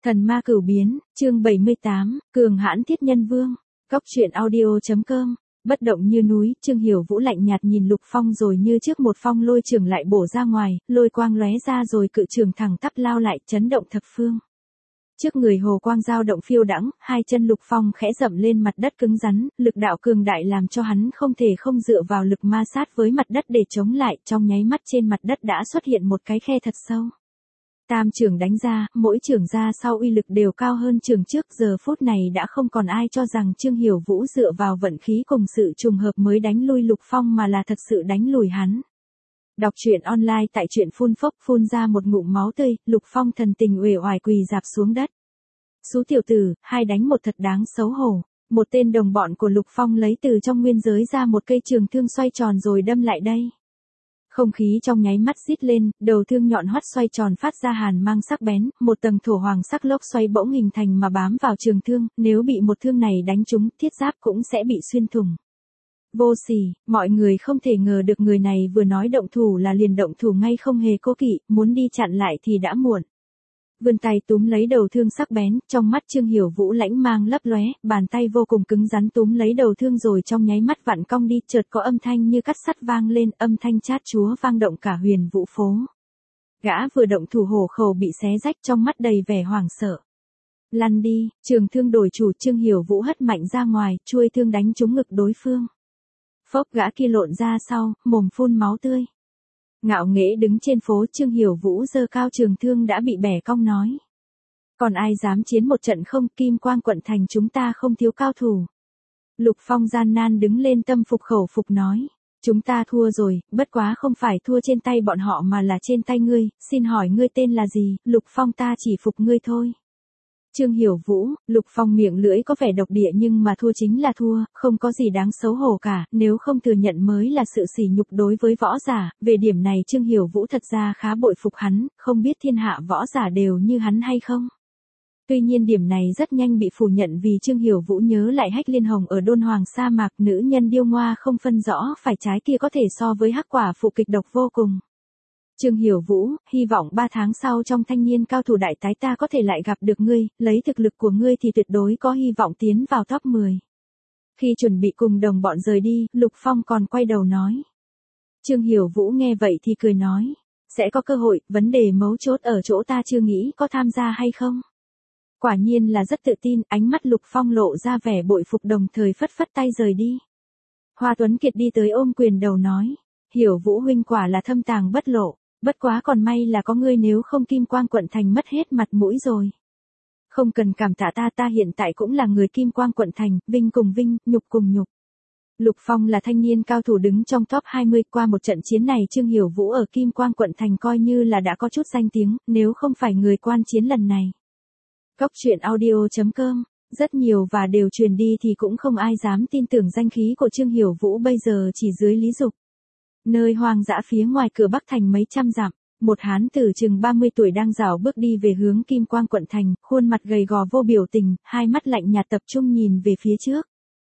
Thần ma cửu biến, chương 78, cường hãn thiết nhân vương. Cóc truyện audio.com. Bất động như núi, Trương Hiểu Vũ lạnh nhạt nhìn Lục Phong rồi như trước một phong lôi trường lại bổ ra ngoài, lôi quang lóe ra rồi cự trường thẳng tắp lao lại, chấn động thập phương. Trước người hồ quang dao động phiêu đãng, hai chân Lục Phong khẽ dậm lên mặt đất cứng rắn, lực đạo cường đại làm cho hắn không thể không dựa vào lực ma sát với mặt đất để chống lại, trong nháy mắt trên mặt đất đã xuất hiện một cái khe thật sâu. Tam trường đánh ra, mỗi trường ra sau uy lực đều cao hơn trường trước, giờ phút này đã không còn ai cho rằng Trương Hiểu Vũ dựa vào vận khí cùng sự trùng hợp mới đánh lui Lục Phong mà là thật sự đánh lùi hắn. Đọc truyện online tại truyện phun phốc phun ra một ngụm máu tươi, Lục Phong thần tình uể oải quỳ rạp xuống đất. Xú tiểu tử, hai đánh một thật đáng xấu hổ. Một tên đồng bọn của Lục Phong lấy từ trong nguyên giới ra một cây trường thương xoay tròn rồi đâm lại đây. Không khí trong nháy mắt rít lên, đầu thương nhọn hoắt xoay tròn phát ra hàn mang sắc bén, một tầng thổ hoàng sắc lốc xoay bỗng hình thành mà bám vào trường thương, nếu bị một thương này đánh trúng, thiết giáp cũng sẽ bị xuyên thủng. Vô sỉ, mọi người không thể ngờ được người này vừa nói động thủ là liền động thủ ngay không hề cố kỵ, muốn đi chặn lại thì đã muộn. Vươn tay túm lấy đầu thương sắc bén, trong mắt Trương Hiểu Vũ lãnh mang lấp lóe, bàn tay vô cùng cứng rắn túm lấy đầu thương rồi trong nháy mắt vặn cong đi, chợt có âm thanh như cắt sắt vang lên, âm thanh chát chúa vang động cả Huyền Vũ phố. Gã vừa động thủ hổ khẩu bị xé rách, trong mắt đầy vẻ hoảng sợ. Lăn đi, trường thương đổi chủ, Trương Hiểu Vũ hất mạnh ra ngoài, chuôi thương đánh trúng ngực đối phương. Phốc, gã kia lộn ra sau, mồm phun máu tươi. Ngạo nghễ đứng trên phố, Trương Hiểu Vũ giơ cao trường thương đã bị bẻ cong nói. Còn ai dám chiến một trận không, Kim Quang quận thành chúng ta không thiếu cao thủ. Lục Phong gian nan đứng lên tâm phục khẩu phục nói. Chúng ta thua rồi, bất quá không phải thua trên tay bọn họ mà là trên tay ngươi, xin hỏi ngươi tên là gì, Lục Phong ta chỉ phục ngươi thôi. Trương Hiểu Vũ, Lục Phong miệng lưỡi có vẻ độc địa nhưng mà thua chính là thua, không có gì đáng xấu hổ cả, nếu không thừa nhận mới là sự sỉ nhục đối với võ giả, về điểm này Trương Hiểu Vũ thật ra khá bội phục hắn, không biết thiên hạ võ giả đều như hắn hay không. Tuy nhiên điểm này rất nhanh bị phủ nhận vì Trương Hiểu Vũ nhớ lại Hách Liên Hồng ở Đôn Hoàng sa mạc, nữ nhân điêu ngoa không phân rõ phải trái kia có thể so với Hắc Quả Phụ kịch độc vô cùng. Trương Hiểu Vũ, hy vọng 3 tháng sau trong thanh niên cao thủ đại tái ta có thể lại gặp được ngươi, lấy thực lực của ngươi thì tuyệt đối có hy vọng tiến vào top 10. Khi chuẩn bị cùng đồng bọn rời đi, Lục Phong còn quay đầu nói. Trương Hiểu Vũ nghe vậy thì cười nói, sẽ có cơ hội, vấn đề mấu chốt ở chỗ ta chưa nghĩ có tham gia hay không. Quả nhiên là rất tự tin, ánh mắt Lục Phong lộ ra vẻ bội phục đồng thời phất phất tay rời đi. Hoa Tuấn Kiệt đi tới ôm quyền đầu nói, Hiểu Vũ huynh quả là thâm tàng bất lộ. Bất quá còn may là có ngươi, nếu không Kim Quang quận thành mất hết mặt mũi rồi. Không cần cảm tạ ta, ta hiện tại cũng là người Kim Quang quận thành, vinh cùng vinh, nhục cùng nhục. Lục Phong là thanh niên cao thủ đứng trong top 20, qua một trận chiến này Trương Hiểu Vũ ở Kim Quang quận thành coi như là đã có chút danh tiếng, nếu không phải người quan chiến lần này. Cóc truyện audio.com, rất nhiều và đều truyền đi thì cũng không ai dám tin tưởng danh khí của Trương Hiểu Vũ bây giờ chỉ dưới Lý Dục. Nơi hoang dã phía ngoài cửa Bắc thành mấy trăm dặm, một hán tử chừng 30 tuổi đang rảo bước đi về hướng Kim Quang quận thành, khuôn mặt gầy gò vô biểu tình, hai mắt lạnh nhạt tập trung nhìn về phía trước.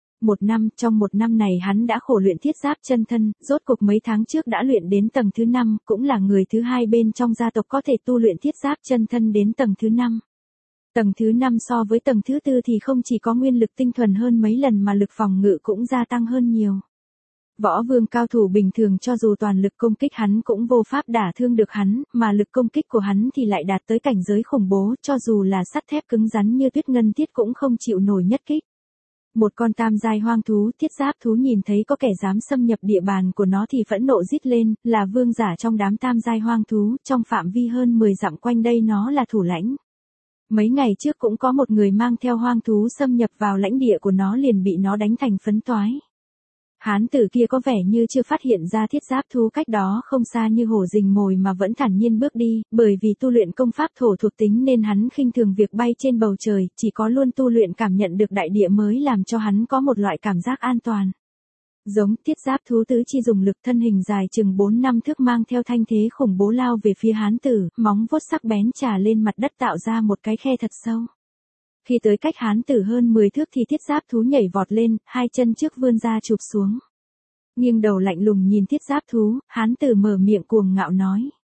Trong một năm này hắn đã khổ luyện thiết giáp chân thân, rốt cuộc mấy tháng trước đã luyện đến tầng thứ 5, cũng là người thứ hai bên trong gia tộc có thể tu luyện thiết giáp chân thân đến tầng thứ 5. Tầng thứ 5 so với tầng thứ 4 thì không chỉ có nguyên lực tinh thuần hơn mấy lần mà lực phòng ngự cũng gia tăng hơn nhiều. Võ vương cao thủ bình thường cho dù toàn lực công kích hắn cũng vô pháp đả thương được hắn, mà lực công kích của hắn thì lại đạt tới cảnh giới khủng bố, cho dù là sắt thép cứng rắn như tuyết ngân thiết cũng không chịu nổi nhất kích. Một con tam giai hoang thú, thiết giáp thú nhìn thấy có kẻ dám xâm nhập địa bàn của nó thì phẫn nộ rít lên, là vương giả trong đám tam giai hoang thú, trong phạm vi hơn 10 dặm quanh đây nó là thủ lãnh. Mấy ngày trước cũng có một người mang theo hoang thú xâm nhập vào lãnh địa của nó liền bị nó đánh thành phấn toái. Hán tử kia có vẻ như chưa phát hiện ra thiết giáp thú cách đó không xa như hổ rình mồi mà vẫn thản nhiên bước đi, bởi vì tu luyện công pháp thổ thuộc tính nên hắn khinh thường việc bay trên bầu trời, chỉ có luôn tu luyện cảm nhận được đại địa mới làm cho hắn có một loại cảm giác an toàn. Giống thiết giáp thú tứ chi dùng lực, thân hình dài chừng 4-5 thước mang theo thanh thế khủng bố lao về phía hán tử, móng vuốt sắc bén chà lên mặt đất tạo ra một cái khe thật sâu. Khi tới cách hán tử hơn 10 thước thì thiết giáp thú nhảy vọt lên, hai chân trước vươn ra chụp xuống. Nghiêng đầu lạnh lùng nhìn thiết giáp thú, hán tử mở miệng cuồng ngạo nói.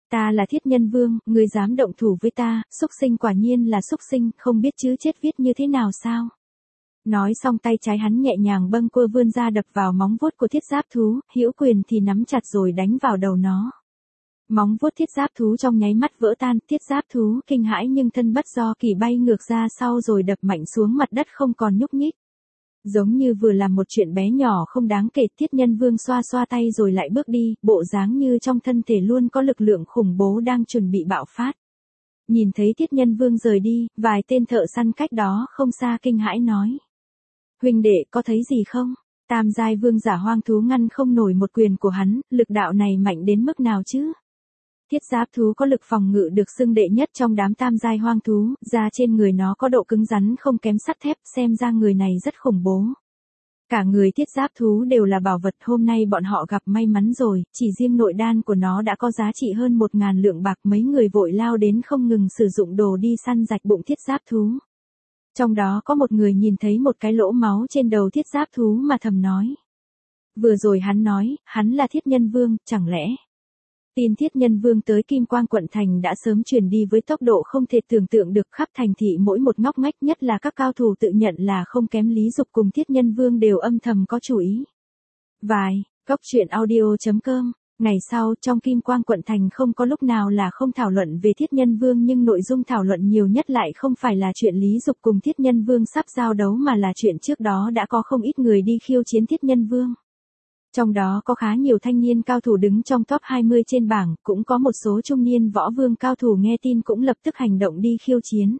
Ta là Thiết Nhân Vương, ngươi dám động thủ với ta, xúc sinh quả nhiên là xúc sinh, không biết chữ chết viết như thế nào sao? Nói xong tay trái hắn nhẹ nhàng bâng quơ vươn ra đập vào móng vuốt của thiết giáp thú, hữu quyền thì nắm chặt rồi đánh vào đầu nó. Móng vuốt thiết giáp thú trong nháy mắt vỡ tan, thiết giáp thú kinh hãi nhưng thân bất do kỳ bay ngược ra sau rồi đập mạnh xuống mặt đất không còn nhúc nhích. Giống như vừa làm một chuyện bé nhỏ không đáng kể, Thiết Nhân Vương xoa xoa tay rồi lại bước đi, bộ dáng như trong thân thể luôn có lực lượng khủng bố đang chuẩn bị bạo phát. Nhìn thấy Thiết Nhân Vương rời đi, vài tên thợ săn cách đó không xa kinh hãi nói. Huynh đệ có thấy gì không? Tam giai vương giả hoang thú ngăn không nổi một quyền của hắn, lực đạo này mạnh đến mức nào chứ? Thiết giáp thú có lực phòng ngự được xưng đệ nhất trong đám tam giai hoang thú, da trên người nó có độ cứng rắn không kém sắt thép, xem ra người này rất khủng bố. Cả người thiết giáp thú đều là bảo vật, hôm nay bọn họ gặp may mắn rồi, chỉ riêng nội đan của nó đã có giá trị hơn 1.000 lượng bạc, mấy người vội lao đến không ngừng sử dụng đồ đi săn rạch bụng thiết giáp thú. Trong đó có một người nhìn thấy một cái lỗ máu trên đầu thiết giáp thú mà thầm nói. Vừa rồi hắn nói, hắn là Thiết Nhân Vương, chẳng lẽ... Tin Thiết Nhân Vương tới Kim Quang quận thành đã sớm truyền đi với tốc độ không thể tưởng tượng được, khắp thành thị mỗi một ngóc ngách, nhất là các cao thủ tự nhận là không kém Lý Dục cùng Thiết Nhân Vương đều âm thầm có chủ ý. Góc truyện audio.com. Ngày sau, trong Kim Quang quận thành không có lúc nào là không thảo luận về Thiết Nhân Vương, nhưng nội dung thảo luận nhiều nhất lại không phải là chuyện Lý Dục cùng Thiết Nhân Vương sắp giao đấu mà là chuyện trước đó đã có không ít người đi khiêu chiến Thiết Nhân Vương. Trong đó có khá nhiều thanh niên cao thủ đứng trong top 20 trên bảng, cũng có một số trung niên võ vương cao thủ nghe tin cũng lập tức hành động đi khiêu chiến.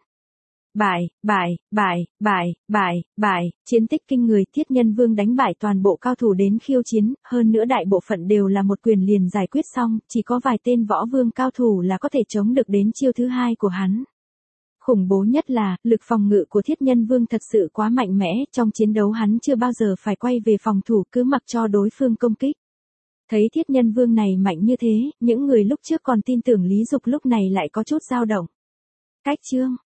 Chiến tích kinh người, Thiết Nhân Vương đánh bại toàn bộ cao thủ đến khiêu chiến, hơn nữa đại bộ phận đều là một quyền liền giải quyết xong, chỉ có vài tên võ vương cao thủ là có thể chống được đến chiêu thứ hai của hắn. Khủng bố nhất là, lực phòng ngự của Thiết Nhân Vương thật sự quá mạnh mẽ, trong chiến đấu hắn chưa bao giờ phải quay về phòng thủ, cứ mặc cho đối phương công kích. Thấy Thiết Nhân Vương này mạnh như thế, những người lúc trước còn tin tưởng Lý Dục lúc này lại có chút dao động. Cách chương